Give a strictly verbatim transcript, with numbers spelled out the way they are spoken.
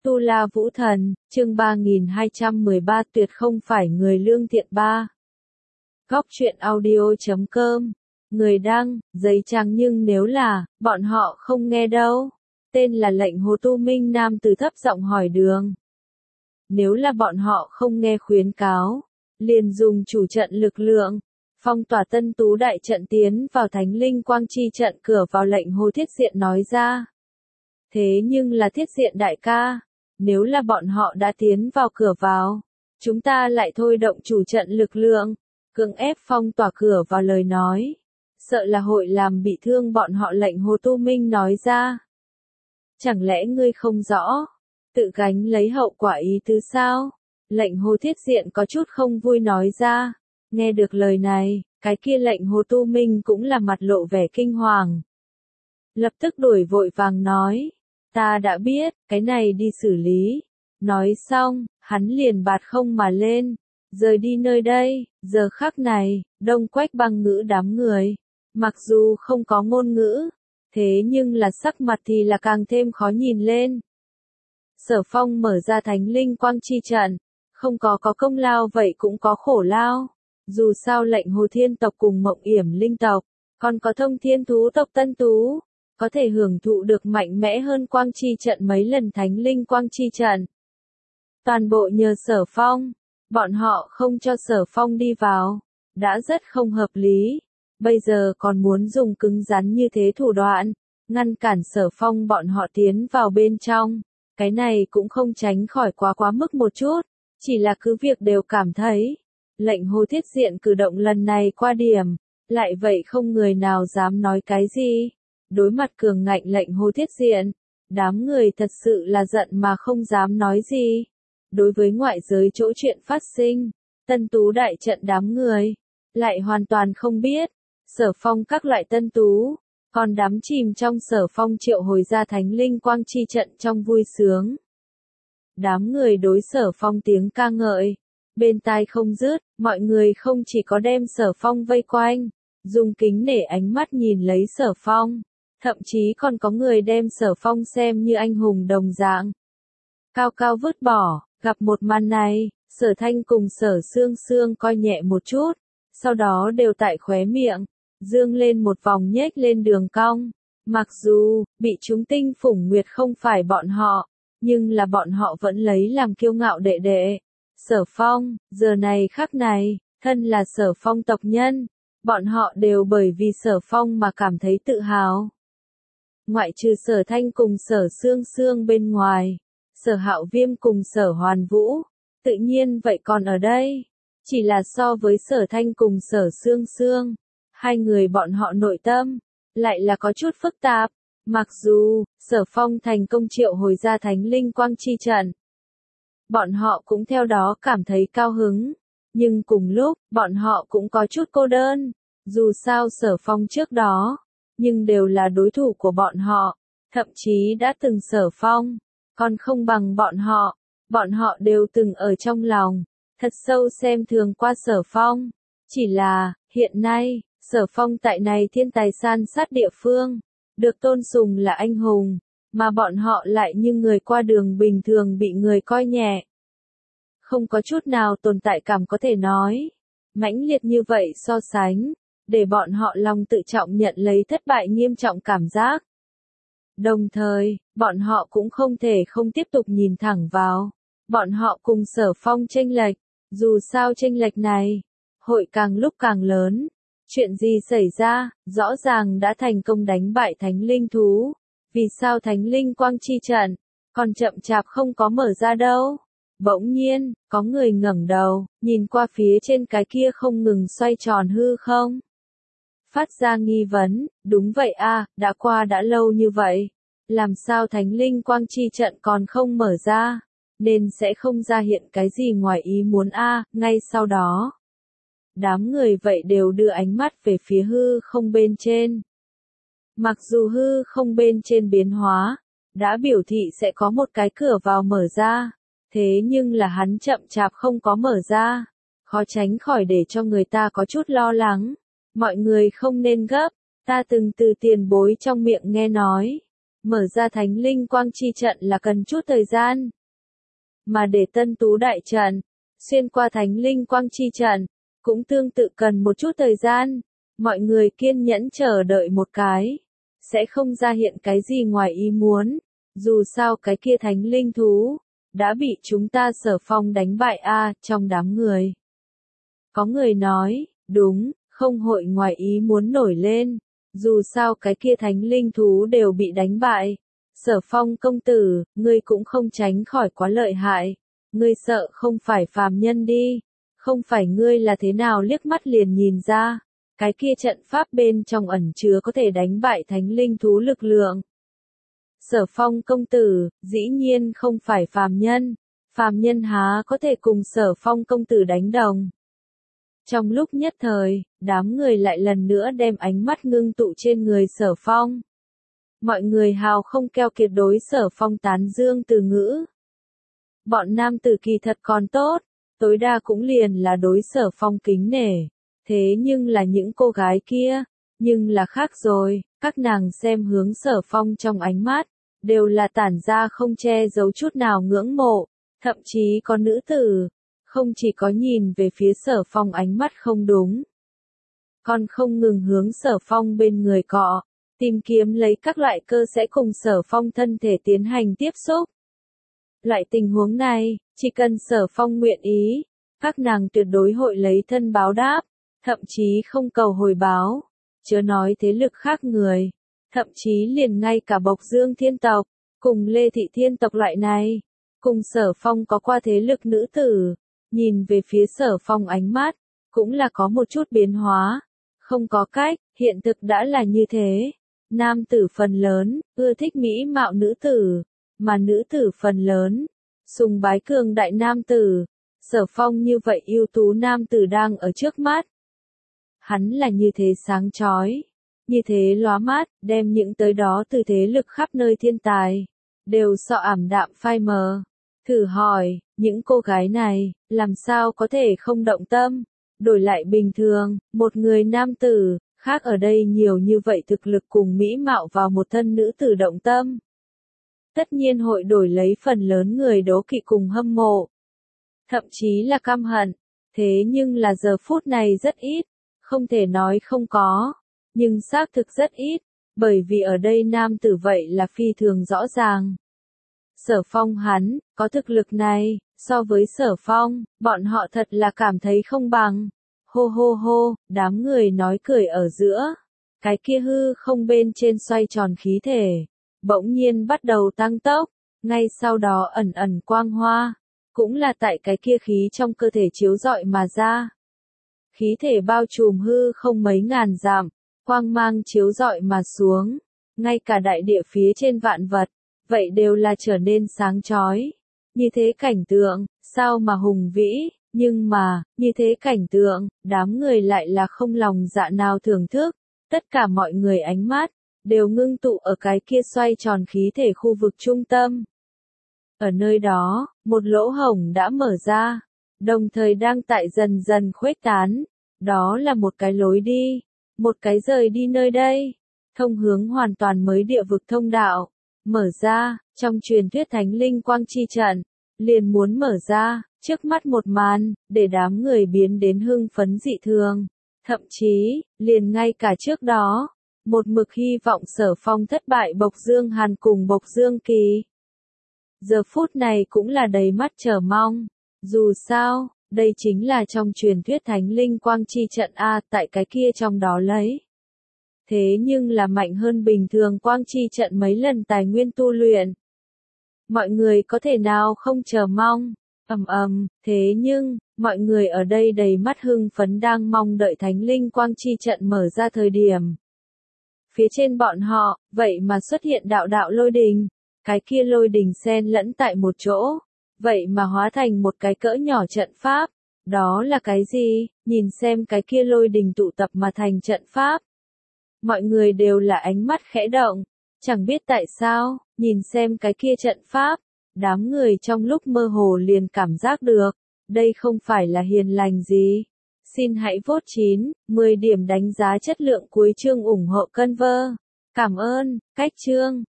Tu La Vũ Thần, chương ba nghìn hai trăm mười ba tuyệt không phải người lương thiện ba. Góc truyện audio chấm com. Người đăng, giấy trắng nhưng nếu là, bọn họ không nghe đâu. Tên là lệnh Hồ Tu Minh Nam từ thấp giọng hỏi đường. Nếu là bọn họ không nghe khuyến cáo, liền dùng chủ trận lực lượng, phong tỏa Tân Tú đại trận tiến vào Thánh Linh Quang Chi trận cửa vào lệnh Hồ Thiết Diện nói ra. Thế nhưng là Thiết Diện đại ca, nếu là bọn họ đã tiến vào cửa vào, chúng ta lại thôi động chủ trận lực lượng, cưỡng ép phong tỏa cửa vào lời nói. Sợ là hội làm bị thương bọn họ lệnh Hồ Tu Minh nói ra. Chẳng lẽ ngươi không rõ, tự gánh lấy hậu quả ý tứ sao? Lệnh Hồ Thiết Diện có chút không vui nói ra. Nghe được lời này, cái kia lệnh Hồ Tu Minh cũng là mặt lộ vẻ kinh hoàng. Lập tức đuổi vội vàng nói. Ta đã biết, cái này đi xử lý. Nói xong, hắn liền bạt không mà lên, rời đi nơi đây. Giờ khắc này, Đông Quách Băng Ngữ đám người, mặc dù không có ngôn ngữ, thế nhưng là sắc mặt thì là càng thêm khó nhìn lên. Sở Phong mở ra Thánh Linh Quang Chi trận, không có có công lao vậy cũng có khổ lao. Dù sao lệnh Hồ Thiên tộc cùng Mộng Yểm Linh tộc, còn có Thông Thiên Thú tộc Tân Tú, có thể hưởng thụ được mạnh mẽ hơn Quang Chi trận mấy lần Thánh Linh Quang Chi trận. Toàn bộ nhờ Sở Phong, bọn họ không cho Sở Phong đi vào, đã rất không hợp lý. Bây giờ còn muốn dùng cứng rắn như thế thủ đoạn, ngăn cản Sở Phong bọn họ tiến vào bên trong. Cái này cũng không tránh khỏi quá quá mức một chút, chỉ là cứ việc đều cảm thấy. Lệnh Hồ Thiết Diện cử động lần này qua điểm, lại vậy không người nào dám nói cái gì. Đối mặt cường ngạnh lệnh Hồ Thiết Diện, đám người thật sự là giận mà không dám nói gì. Đối với ngoại giới chỗ chuyện phát sinh, Tân Tú đại trận đám người, lại hoàn toàn không biết. Sở Phong các loại Tân Tú, còn đắm chìm trong Sở Phong triệu hồi ra Thánh Linh Quang Chi trận trong vui sướng. Đám người đối Sở Phong tiếng ca ngợi, bên tai không dứt, mọi người không chỉ có đem Sở Phong vây quanh, dùng kính nể ánh mắt nhìn lấy Sở Phong, thậm chí còn có người đem Sở Phong xem như anh hùng đồng dạng. Cao cao vứt bỏ, gặp một màn này, Sở Thanh cùng Sở Sương Sương coi nhẹ một chút, sau đó đều tại khóe miệng, dương lên một vòng nhếch lên đường cong. Mặc dù, bị chúng tinh phủng nguyệt không phải bọn họ, nhưng là bọn họ vẫn lấy làm kiêu ngạo đệ đệ. Sở Phong, giờ này khắc này, thân là Sở Phong tộc nhân, bọn họ đều bởi vì Sở Phong mà cảm thấy tự hào. Ngoại trừ Sở Thanh cùng Sở Sương Sương bên ngoài, Sở Hạo Viêm cùng Sở Hoàn Vũ, tự nhiên vậy còn ở đây. Chỉ là so với Sở Thanh cùng Sở Sương Sương, hai người bọn họ nội tâm, lại là có chút phức tạp. Mặc dù, Sở Phong thành công triệu hồi ra Thánh Linh Quang Chi trận, bọn họ cũng theo đó cảm thấy cao hứng, nhưng cùng lúc, bọn họ cũng có chút cô đơn. Dù sao Sở Phong trước đó, nhưng đều là đối thủ của bọn họ, thậm chí đã từng Sở Phong, còn không bằng bọn họ, bọn họ đều từng ở trong lòng, thật sâu xem thường qua Sở Phong. Chỉ là, hiện nay, Sở Phong tại này thiên tài san sát địa phương, được tôn sùng là anh hùng, mà bọn họ lại như người qua đường bình thường bị người coi nhẹ. Không có chút nào tồn tại cảm có thể nói. Mãnh liệt như vậy so sánh, để bọn họ lòng tự trọng nhận lấy thất bại nghiêm trọng cảm giác. Đồng thời, bọn họ cũng không thể không tiếp tục nhìn thẳng vào. Bọn họ cùng Sở Phong chênh lệch, dù sao chênh lệch này, hội càng lúc càng lớn. Chuyện gì xảy ra, rõ ràng đã thành công đánh bại Thánh Linh Thú. Vì sao Thánh Linh Quang Chi trận, còn chậm chạp không có mở ra đâu? Bỗng nhiên, có người ngẩng đầu, nhìn qua phía trên cái kia không ngừng xoay tròn hư không. Phát ra nghi vấn, đúng vậy a, đã qua đã lâu như vậy. Làm sao Thánh Linh Quang Chi trận còn không mở ra, nên sẽ không ra hiện cái gì ngoài ý muốn a. Ngay sau đó, đám người vậy đều đưa ánh mắt về phía hư không bên trên. Mặc dù hư không bên trên biến hóa, đã biểu thị sẽ có một cái cửa vào mở ra, thế nhưng là hắn chậm chạp không có mở ra, khó tránh khỏi để cho người ta có chút lo lắng. Mọi người không nên gấp, ta từng từ tiền bối trong miệng nghe nói, Mở ra thánh linh quang chi trận là cần chút thời gian. Mà để tân tú đại trận, xuyên qua thánh linh quang chi trận, cũng tương tự cần một chút thời gian. Mọi người kiên nhẫn chờ đợi một cái. Sẽ không ra hiện cái gì ngoài ý muốn. Dù sao cái kia thánh linh thú, đã bị chúng ta Sở Phong đánh bại a trong đám người. Có người nói, đúng, không hội ngoài ý muốn nổi lên. Dù sao cái kia thánh linh thú đều bị đánh bại. Sở Phong công tử, ngươi cũng không tránh khỏi quá lợi hại. Ngươi sợ không phải phàm nhân đi. Không phải ngươi là thế nào liếc mắt liền nhìn ra. Cái kia trận pháp bên trong ẩn chứa có thể đánh bại thánh linh thú lực lượng. Sở Phong công tử, dĩ nhiên không phải phàm nhân. Phàm nhân há có thể cùng Sở Phong công tử đánh đồng. Trong lúc nhất thời, đám người lại lần nữa đem ánh mắt ngưng tụ trên người Sở Phong. Mọi người hào không keo kiệt đối Sở Phong tán dương từ ngữ. Bọn nam tử kỳ thật còn tốt, tối đa cũng liền là đối Sở Phong kính nể. Thế nhưng là những cô gái kia, nhưng là khác rồi, các nàng xem hướng Sở Phong trong ánh mắt, đều là tản ra không che giấu chút nào ngưỡng mộ, thậm chí có nữ tử, không chỉ có nhìn về phía Sở Phong ánh mắt không đúng. Còn không ngừng hướng Sở Phong bên người cọ, tìm kiếm lấy các loại cơ sẽ cùng Sở Phong thân thể tiến hành tiếp xúc. Loại tình huống này, chỉ cần Sở Phong nguyện ý, các nàng tuyệt đối hội lấy thân báo đáp, thậm chí không cầu hồi báo, chớ nói thế lực khác người, thậm chí liền ngay cả Bộc Dương thiên tộc, cùng Lê Thị thiên tộc loại này, cùng Sở Phong có qua thế lực nữ tử, nhìn về phía Sở Phong ánh mắt, cũng là có một chút biến hóa, không có cách, hiện thực đã là như thế. Nam tử phần lớn, ưa thích mỹ mạo nữ tử, mà nữ tử phần lớn, sùng bái cường đại nam tử. Sở Phong như vậy ưu tú nam tử đang ở trước mắt. Hắn là như thế sáng chói, như thế lóa mắt, đem những tới đó từ thế lực khắp nơi thiên tài, đều sợ ảm đạm phai mờ. Thử hỏi, những cô gái này, làm sao có thể không động tâm? Đổi lại bình thường, một người nam tử, khác ở đây nhiều như vậy thực lực cùng mỹ mạo vào một thân nữ tử động tâm. Tất nhiên hội đổi lấy phần lớn người đố kỵ cùng hâm mộ. Thậm chí là căm hận. Thế nhưng là giờ phút này rất ít. Không thể nói không có. Nhưng xác thực rất ít. Bởi vì ở đây nam tử vậy là phi thường rõ ràng. Sở Phong hắn, có thực lực này, so với Sở Phong, bọn họ thật là cảm thấy không bằng. Hô hô hô, đám người nói cười ở giữa. Cái kia hư không bên trên xoay tròn khí thể. Bỗng nhiên bắt đầu tăng tốc. Ngay sau đó ẩn ẩn quang hoa. Cũng là tại cái kia khí trong cơ thể chiếu rọi mà ra. Khí thể bao trùm hư không mấy ngàn dặm. Quang mang chiếu rọi mà xuống. Ngay cả đại địa phía trên vạn vật. Vậy đều là trở nên sáng chói. Như thế cảnh tượng, sao mà hùng vĩ. Nhưng mà, như thế cảnh tượng, đám người lại là không lòng dạ nào thưởng thức. Tất cả mọi người ánh mắt, đều ngưng tụ ở cái kia xoay tròn khí thể khu vực trung tâm. Ở nơi đó, một lỗ hổng đã mở ra, đồng thời đang tại dần dần khuếch tán. Đó là một cái lối đi, một cái rời đi nơi đây, thông hướng hoàn toàn mới địa vực thông đạo. Mở ra, trong truyền thuyết thánh linh quang chi trận, liền muốn mở ra, trước mắt một màn, để đám người biến đến hưng phấn dị thường. Thậm chí, liền ngay cả trước đó, một mực hy vọng Sở Phong thất bại Bộc Dương Hàn cùng Bộc Dương Kỳ. Giờ phút này cũng là đầy mắt chờ mong. Dù sao, đây chính là trong truyền thuyết thánh linh quang chi trận A tại cái kia trong đó lấy. Thế nhưng là mạnh hơn bình thường quang chi trận mấy lần tài nguyên tu luyện. Mọi người có thể nào không chờ mong. Ầm ầm, thế nhưng, mọi người ở đây đầy mắt hưng phấn đang mong đợi thánh linh quang chi trận mở ra thời điểm. Phía trên bọn họ, vậy mà xuất hiện đạo đạo lôi đình. Cái kia lôi đình xen lẫn tại một chỗ. Vậy mà hóa thành một cái cỡ nhỏ trận pháp. Đó là cái gì? Nhìn xem cái kia lôi đình tụ tập mà thành trận pháp. Mọi người đều là ánh mắt khẽ động. Chẳng biết tại sao, nhìn xem cái kia trận pháp. Đám người trong lúc mơ hồ liền cảm giác được. Đây không phải là hiền lành gì. Xin hãy vote chín, mười điểm đánh giá chất lượng cuối chương ủng hộ Conver. Cảm ơn, cách chương.